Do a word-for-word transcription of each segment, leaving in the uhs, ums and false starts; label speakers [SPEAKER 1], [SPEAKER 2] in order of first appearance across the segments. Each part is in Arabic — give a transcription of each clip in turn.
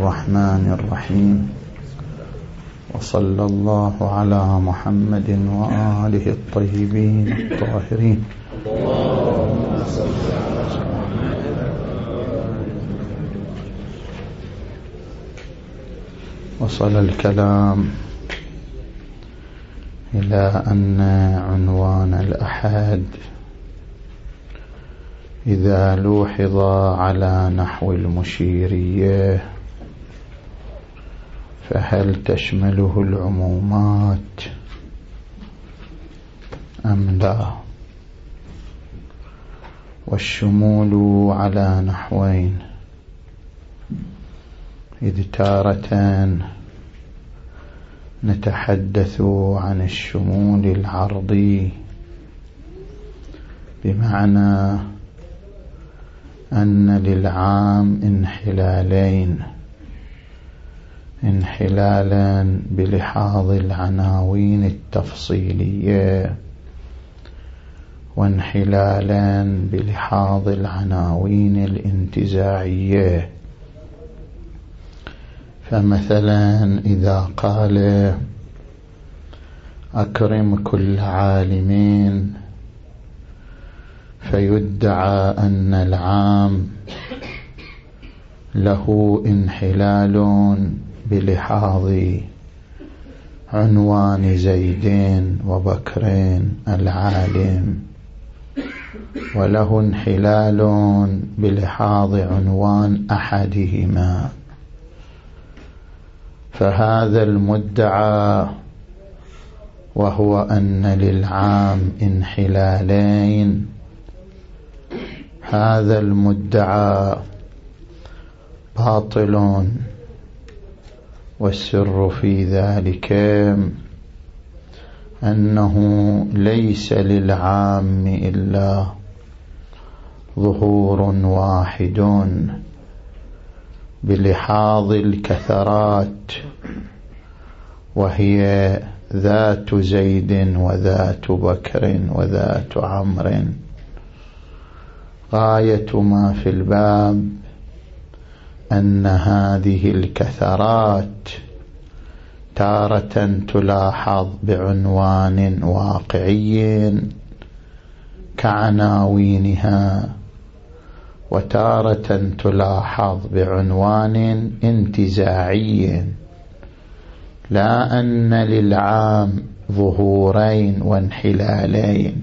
[SPEAKER 1] الرحمن الرحيم. وصلى الله على محمد وآله الطيبين الطاهرين. وصل الكلام إلى أن عنوان الأحد إذا لوحظ على نحو المشيرية فهل تشمله العمومات أم لا؟ والشمول على نحوين، إذ تارة نتحدث عن الشمول العرضي بمعنى أن للعام انحلالين: انحلالا بلحاظ العناوين التفصيلية، وانحلالا بلحاظ العناوين الانتزاعية. فمثلا إذا قال أكرم كل عالمين فيدعى أن العام له انحلال بلحاظ عنوان زيدين وبكرين العالم، وله انحلال بلحاظ عنوان أحدهما. فهذا المدعى وهو أن للعام انحلالين، هذا المدعى باطل، والسر في ذلك أنه ليس للعام إلا ظهور واحد بلحاظ الكثرات، وهي ذات زيد وذات بكر وذات عمرو. غاية ما في الباب أن هذه الكثرات تارة تلاحظ بعنوان واقعي كعناوينها، وتارة تلاحظ بعنوان انتزاعي، لا أن للعام ظهورين وانحلالين.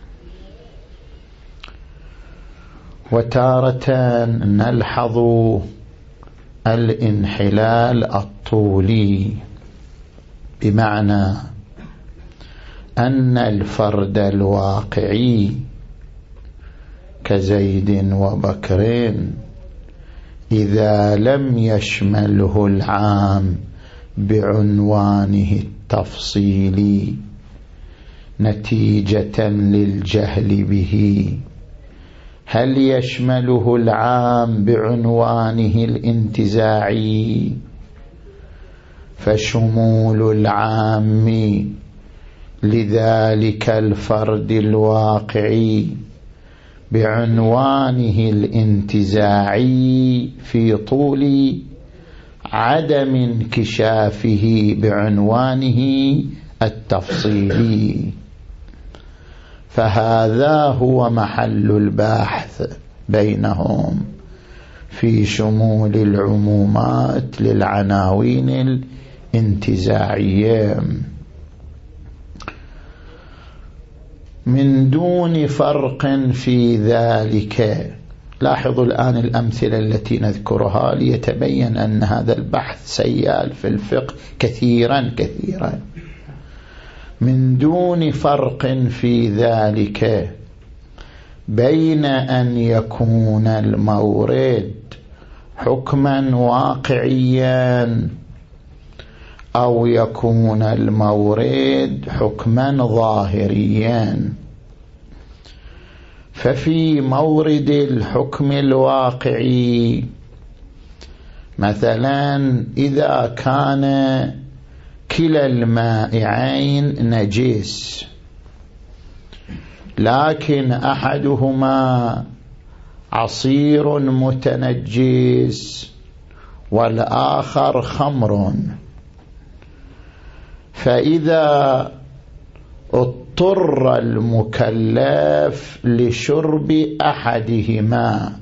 [SPEAKER 1] وتارة نلحظ الانحلال الطولي، بمعنى أن الفرد الواقعي كزيد وبكر إذا لم يشمله العام بعنوانه التفصيلي نتيجة للجهل به، هل يشمله العام بعنوانه الانتزاعي؟ فشمول العام لذلك الفرد الواقعي بعنوانه الانتزاعي في طول عدم انكشافه بعنوانه التفصيلي. فهذا هو محل البحث بينهم في شمول العمومات للعناوين الانتزاعية، من دون فرق في ذلك. لاحظوا الآن الأمثلة التي نذكرها ليتبين أن هذا البحث سيال في الفقه كثيرا كثيرا. من دون فرق في ذلك بين أن يكون المورد حكما واقعيا أو يكون المورد حكما ظاهريا. ففي مورد الحكم الواقعي مثلا إذا كان كلا المائعين نجس لكن أحدهما عصير متنجس والآخر خمر، فإذا اضطر المكلف لشرب أحدهما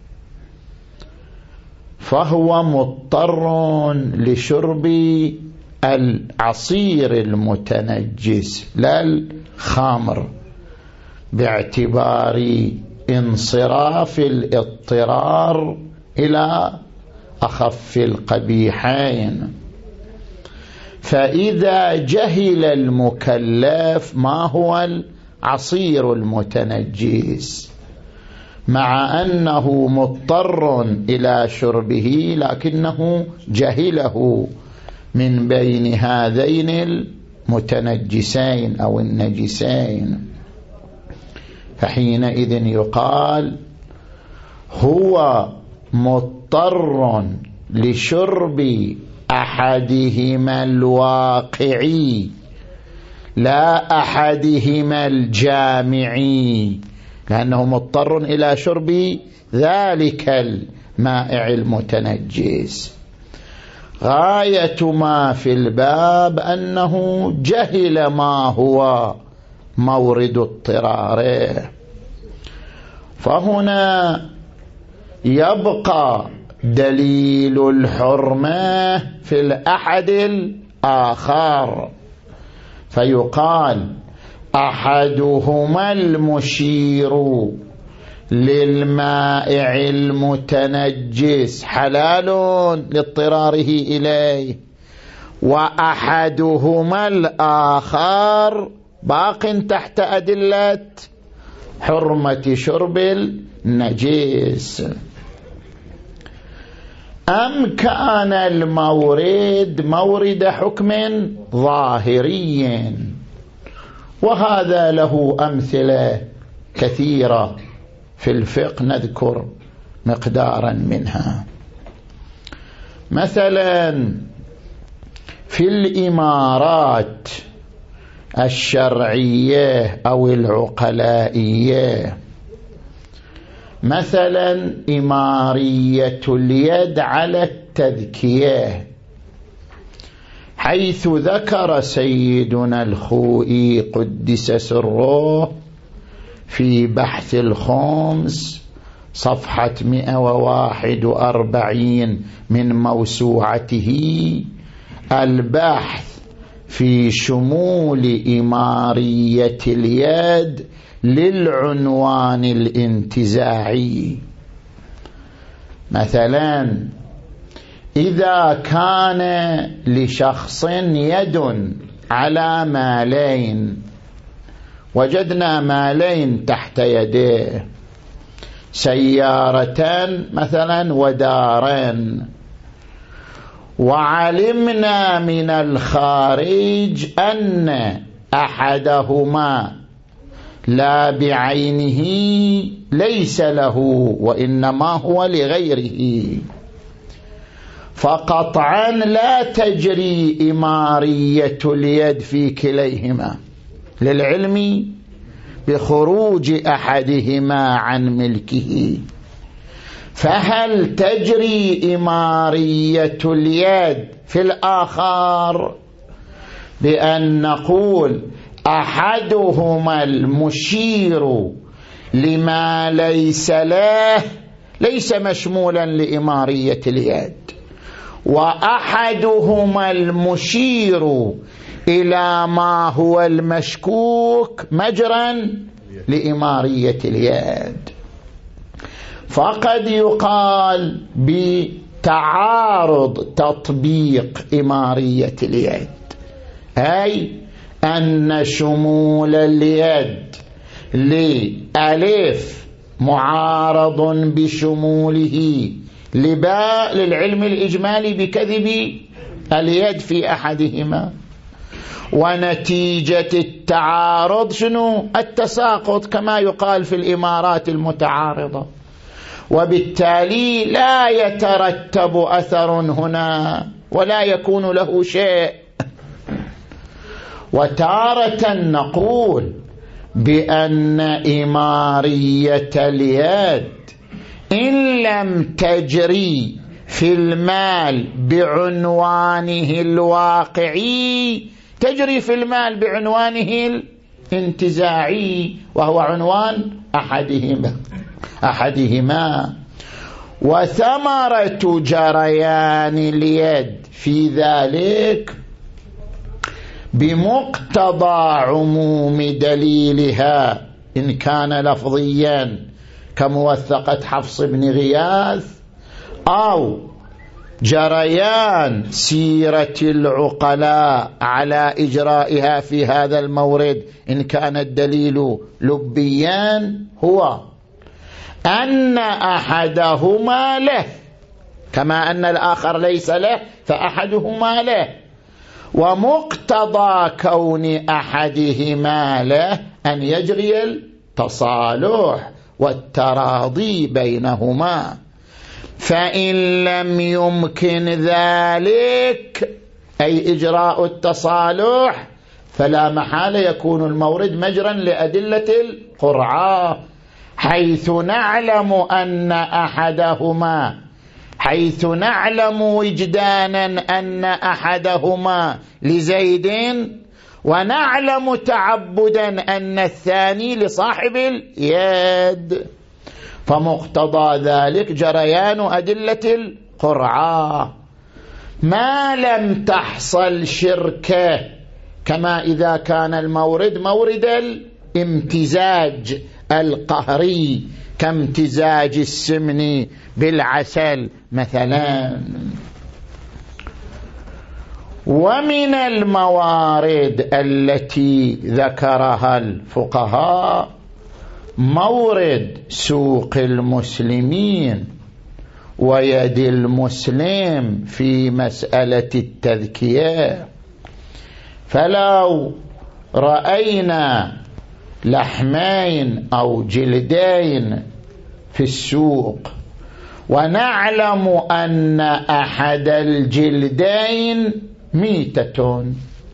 [SPEAKER 1] فهو مضطر لشرب العصير المتنجس لا الخمر، باعتبار انصراف الاضطرار إلى أخف القبيحين. فإذا جهل المكلف ما هو العصير المتنجس مع أنه مضطر إلى شربه لكنه جهله من بين هذين المتنجسين أو النجسين، فحينئذ يقال هو مضطر لشرب أحدهما الواقعي لا أحدهما الجامعي، لأنه مضطر إلى شرب ذلك المائع المتنجس. غاية ما في الباب أنه جهل ما هو مورد اضطراره، فهنا يبقى دليل الحرمة في الأحد الآخر، فيقال أحدهما المشير للمائع المتنجس حلال لاضطراره إليه، وأحدهما الآخر باق تحت أدلة حرمة شرب النجس. أم كان المورد مورد حكم ظاهري، وهذا له أمثلة كثيرة في الفقه نذكر مقدارا منها. مثلا في الإمارات الشرعية أو العقلائية، مثلا إمارية اليد على التذكية، حيث ذكر سيدنا الخوئي قدس سره في بحث الخمس صفحة مئة وواحد وأربعين من موسوعته البحث في شمول إمارية اليد للعنوان الانتزاعي. مثلا إذا كان لشخص يد على مالين، وجدنا مالين تحت يديه، سيارة مثلا ودارين، وعلمنا من الخارج أن أحدهما لا بعينه ليس له وإنما هو لغيره، فقطعا لا تجري إمارية اليد في كليهما للعلم بخروج أحدهما عن ملكه. فهل تجري إمارية اليد في الآخر بأن نقول أحدهما المشير لما ليس له ليس مشمولا لإمارية اليد، وأحدهما المشير إلى ما هو المشكوك مجرا لإمارية اليد؟ فقد يقال بتعارض تطبيق إمارية اليد، أي أن شمول اليد لألف معارض بشموله لباء للعلم الإجمالي بكذب اليد في أحدهما، ونتيجة التعارض شنو؟ التساقط كما يقال في الإمارات المتعارضة، وبالتالي لا يترتب أثر هنا ولا يكون له شيء. وتارة نقول بأن إمارية اليد إن لم تجري في المال بعنوانه الواقعي تجري في المال بعنوانه الانتزاعي، وهو عنوان أحدهما أحدهما وثمرة جريان اليد في ذلك بمقتضى عموم دليلها إن كان لفظيا كموثقة حفص بن غياث، أو جريان سيرة العقلاء على إجرائها في هذا المورد إن كان الدليل لبيا، هو أن أحدهما له كما أن الآخر ليس له فأحدهما له، ومقتضى كون أحدهما له أن يجري التصالح والتراضي بينهما، فإن لم يمكن ذلك أي إجراء التصالح فلا محالة يكون المورد مجرا لأدلة القرعة، حيث نعلم أن أحدهما حيث نعلم وجدانا أن أحدهما لزيد، ونعلم تعبدا أن الثاني لصاحب اليد، فمقتضى ذلك جريان أدلة القرعة ما لم تحصل شركة، كما إذا كان المورد مورد الامتزاج القهري كامتزاج السمن بالعسل مثلا. ومن الموارد التي ذكرها الفقهاء مورد سوق المسلمين ويد المسلم في مسألة التذكية، فلو رأينا لحمين أو جلدين في السوق ونعلم أن أحد الجلدين ميتة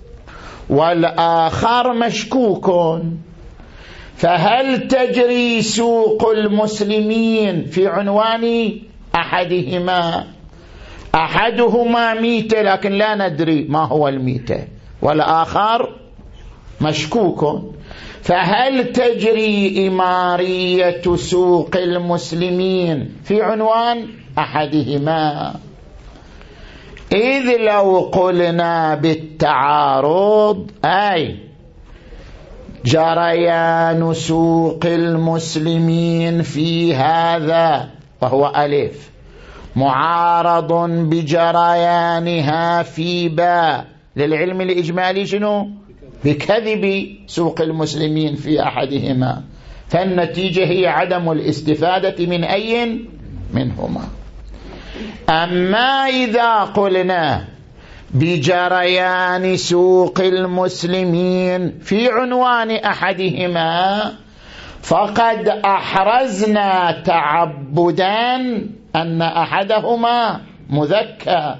[SPEAKER 1] والآخر مشكوك، فهل تجري سوق المسلمين في عنوان أحدهما؟ أحدهما ميتة لكن لا ندري ما هو الميتة، والآخر مشكوك، فهل تجري إمارية سوق المسلمين في عنوان أحدهما؟ إذ لو قلنا بالتعارض أي جريان سوق المسلمين في هذا وهو ألف معارض بجريانها في باء للعلم الإجمالي شنو؟ بكذب سوق المسلمين في أحدهما، فالنتيجة هي عدم الاستفادة من أي منهما. أما إذا قلنا بجريان سوق المسلمين في عنوان أحدهما فقد أحرزنا تعبدا أن أحدهما مذكى،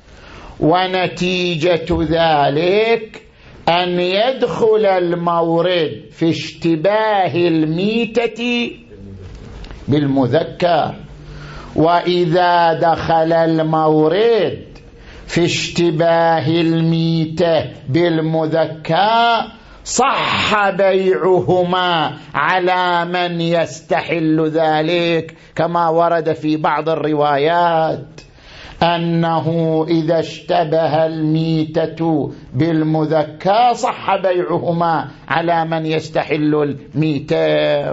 [SPEAKER 1] ونتيجة ذلك أن يدخل المورد في اشتباه الميتة بالمذكى، وإذا دخل المورد في اشتباه الميتة بالمذكى صح بيعهما على من يستحل ذلك، كما ورد في بعض الروايات أنه إذا اشتبه الميتة بالمذكى صح بيعهما على من يستحل الميتة.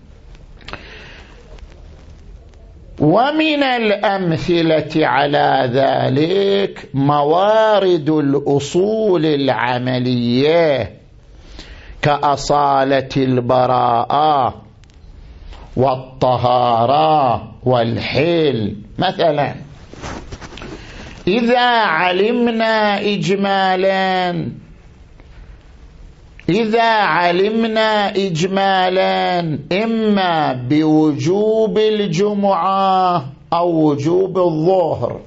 [SPEAKER 1] ومن الأمثلة على ذلك موارد الأصول العملية كأصالة البراءة والطهارة والحل. مثلا إذا علمنا إجمالا إذا علمنا إجمالا إما بوجوب الجمعة أو وجوب الظهر،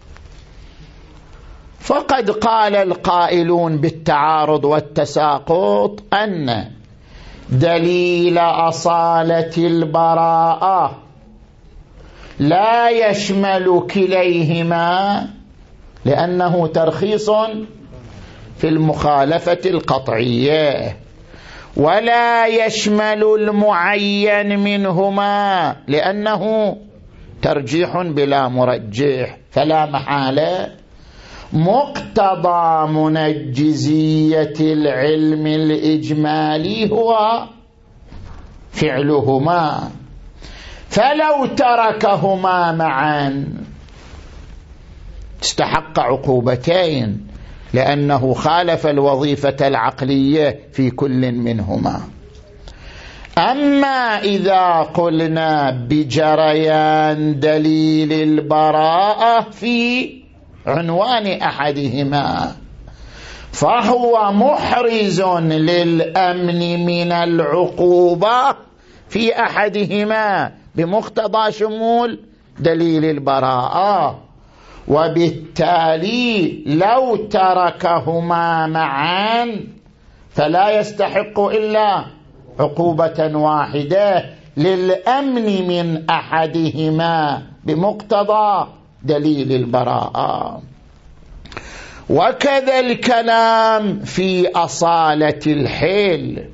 [SPEAKER 1] فقد قال القائلون بالتعارض والتساقط أن دليل أصالة البراءة لا يشمل كليهما لأنه ترخيص في المخالفة القطعية، ولا يشمل المعين منهما لأنه ترجيح بلا مرجح، فلا محالة مقتضى منجزية العلم الإجمالي هو فعلهما، فلو تركهما معا استحق عقوبتين لأنه خالف الوظيفة العقلية في كل منهما. أما إذا قلنا بجريان دليل البراءة في عنوان أحدهما فهو محرز للأمن من العقوبة في أحدهما بمقتضى شمول دليل البراءة، وبالتالي لو تركهما معا فلا يستحق إلا عقوبة واحدة للأمن من أحدهما بمقتضى دليل البراءة. وكذا الكلام في أصالة الحيل،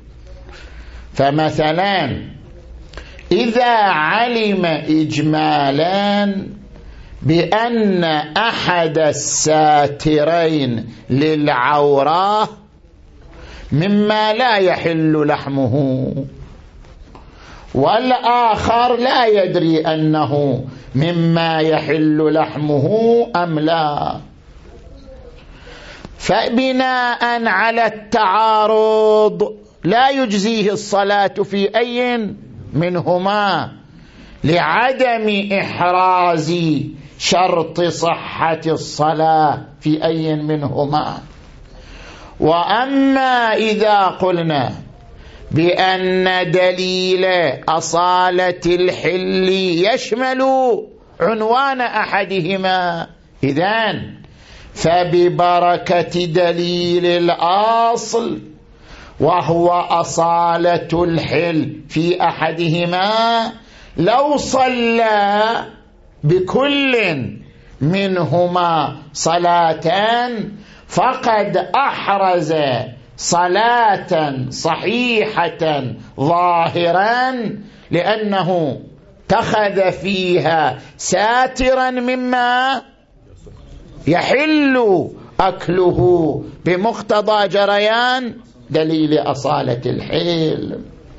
[SPEAKER 1] فمثلا إذا علم إجمالا بأن أحد الساترين للعورة مما لا يحل لحمه، والآخر لا يدري أنه مما يحل لحمه أم لا، فبناء على التعارض لا يجزيه الصلاة في أي منهما لعدم إحراز شرط صحة الصلاة في أي منهما. وأما إذا قلنا بأن دليل أصالة الحل يشمل عنوان أحدهما، إذن فببركة دليل الأصل وهو أصالة الحل في أحدهما لو صلى بكل منهما صلاتان فقد أحرز صلاة صحيحة ظاهرا لأنه اتخذ فيها ساترا مما يحل أكله بمقتضى جريان دليل أصالة الحيل.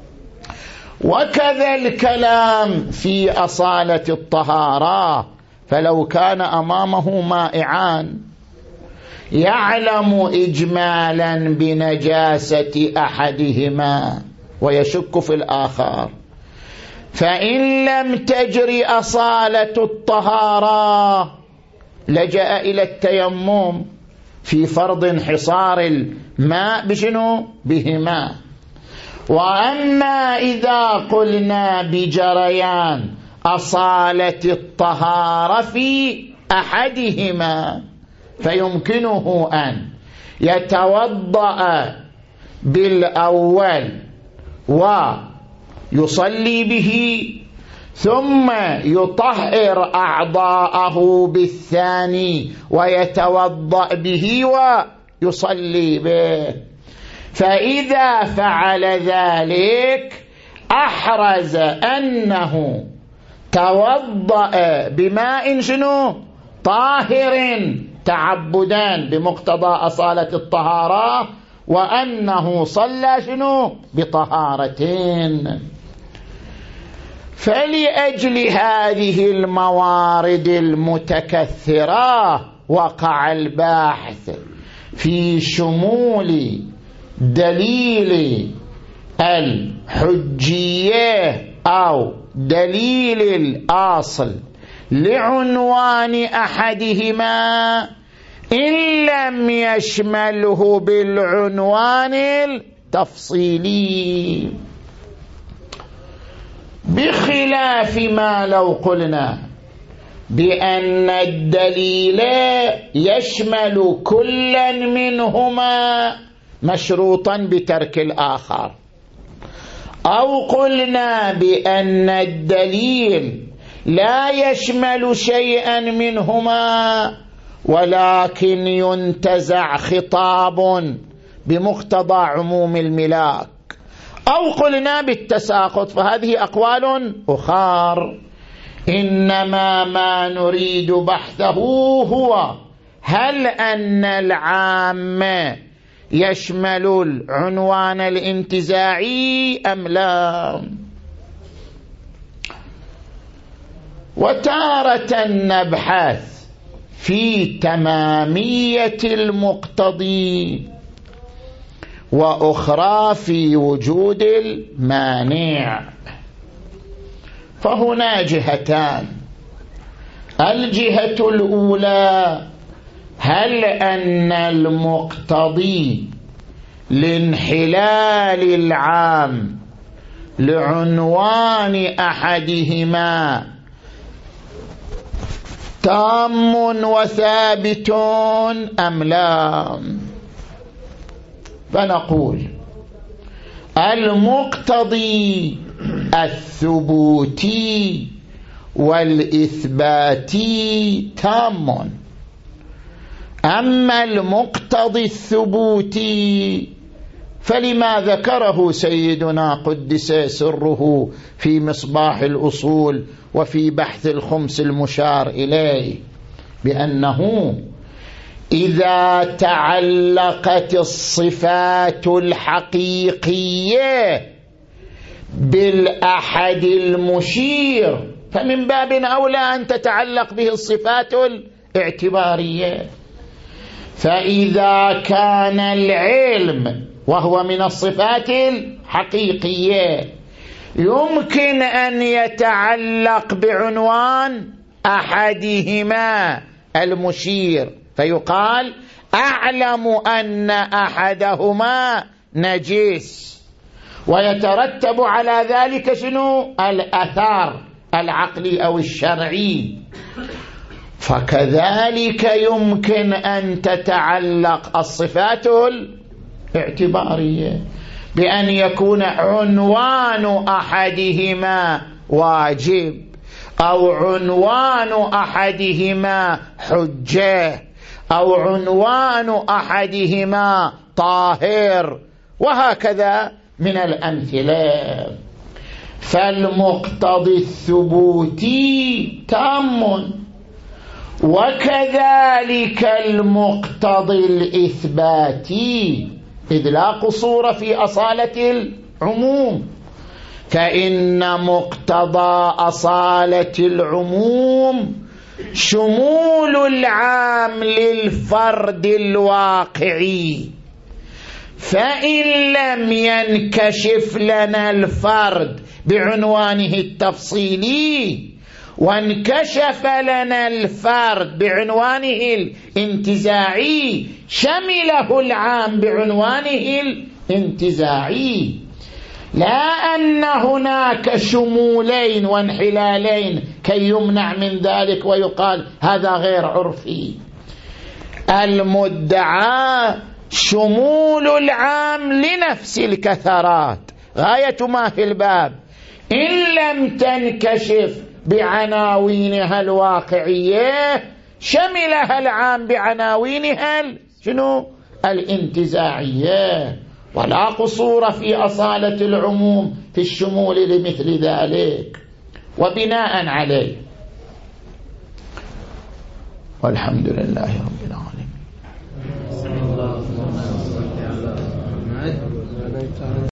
[SPEAKER 1] وكذا الكلام في أصالة الطهارة، فلو كان أمامه مائعان يعلم إجمالا بنجاسة أحدهما ويشك في الآخر، فإن لم تجري أصالة الطهارة لجأ إلى التيمم في فرض انحصار الماء بشنو؟ بهما. وأما إذا قلنا بجريان أصالة الطهارة في أحدهما فيمكنه أن يتوضأ بالأول ويصلي به ثم يطهر أعضاءه بالثاني ويتوضأ به ويصلي به، فإذا فعل ذلك أحرز أنه توضأ بماء شنو؟ طاهر تعبدا بمقتضى أصالة الطهارة، وأنه صلى شنو؟ بطهارتين. فلأجل هذه الموارد المتكثرة وقع الباحث في شمول دليل الحجية أو دليل الأصل لعنوان أحدهما إن لم يشمله بالعنوان التفصيلي، بخلاف ما لو قلنا بأن الدليل يشمل كلا منهما مشروطا بترك الآخر، أو قلنا بأن الدليل لا يشمل شيئا منهما، ولكن ينتزع خطاب بمقتضى عموم الملاك، أو قلنا بالتساقط، فهذه أقوال أخرى. إنما ما نريد بحثه هو هل أن العام يشمل العنوان الانتزاعي أم لا. وتارة نبحث في تمامية المقتضي، وأخرى في وجود المانع. فهنا جهتان. الجهة الأولى هل أن المقتضي لانحلال العام لعنوان أحدهما تام وثابت أم لا. فنقول المقتضي الثبوتي والإثباتي تام، أما المقتضي الثبوتي فلما ذكره سيدنا قدس سره في مصباح الأصول وفي بحث الخمس المشار إليه، بأنه إذا تعلقت الصفات الحقيقية بالأحد المشير فمن باب أولى أن تتعلق به الصفات الاعتبارية. فإذا كان العلم وهو من الصفات الحقيقية يمكن أن يتعلق بعنوان أحدهما المشير، فيقال أعلم أن أحدهما نجس، ويترتب على ذلك شنو؟ الأثار العقلي أو الشرعي. فكذلك يمكن أن تتعلق الصفات الاعتبارية بأن يكون عنوان أحدهما واجب، أو عنوان أحدهما حجة، أو عنوان أحدهما طاهر، وهكذا من الأمثلة. فالمقتضي الثبوتي تام، وكذلك المقتضي الإثباتي، إذ لا قصور في أصالة العموم. فإن مقتضى أصالة العموم شمول العام للفرد الواقعي، فإن لم ينكشف لنا الفرد بعنوانه التفصيلي وانكشف لنا الفرد بعنوانه الانتزاعي شمله العام بعنوانه الانتزاعي، لا أن هناك شمولين وانحلالين كي يمنع من ذلك ويقال هذا غير عرفي. المدعى شمول العام لنفس الكثرات غاية ما في الباب، إن لم تنكشف بعناوينها الواقعية شملها العام بعناوينها شنو؟ الانتزاعية، ولا قصور في أصالة العموم في الشمول لمثل ذلك. وبناء عليه والحمد لله رب العالمين.